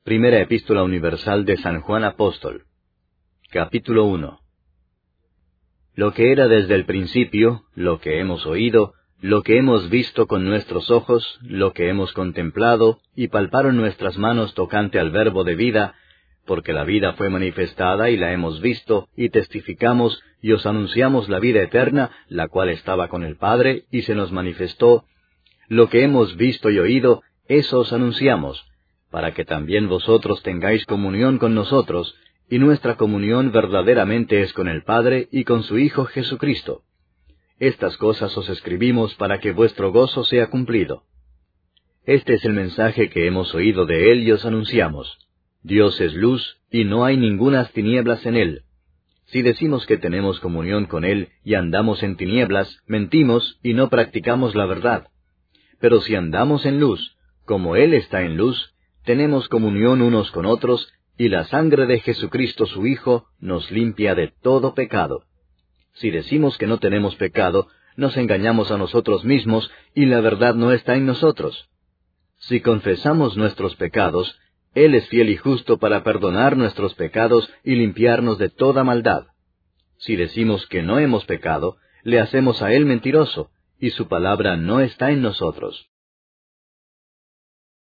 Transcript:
Primera Epístola Universal de San Juan Apóstol. Capítulo 1. Lo que era desde el principio, lo que hemos oído, lo que hemos visto con nuestros ojos, lo que hemos contemplado, y palparon nuestras manos tocante al Verbo de vida, porque la vida fue manifestada y la hemos visto, y testificamos, y os anunciamos la vida eterna, la cual estaba con el Padre, y se nos manifestó. Lo que hemos visto y oído, eso os anunciamos, para que también vosotros tengáis comunión con nosotros, y nuestra comunión verdaderamente es con el Padre y con su Hijo Jesucristo. Estas cosas os escribimos para que vuestro gozo sea cumplido. Este es el mensaje que hemos oído de Él y os anunciamos. Dios es luz, y no hay ningunas tinieblas en Él. Si decimos que tenemos comunión con Él y andamos en tinieblas, mentimos y no practicamos la verdad. Pero si andamos en luz, como Él está en luz, tenemos comunión unos con otros, y la sangre de Jesucristo su Hijo nos limpia de todo pecado. Si decimos que no tenemos pecado, nos engañamos a nosotros mismos, y la verdad no está en nosotros. Si confesamos nuestros pecados, Él es fiel y justo para perdonar nuestros pecados y limpiarnos de toda maldad. Si decimos que no hemos pecado, le hacemos a Él mentiroso, y su palabra no está en nosotros.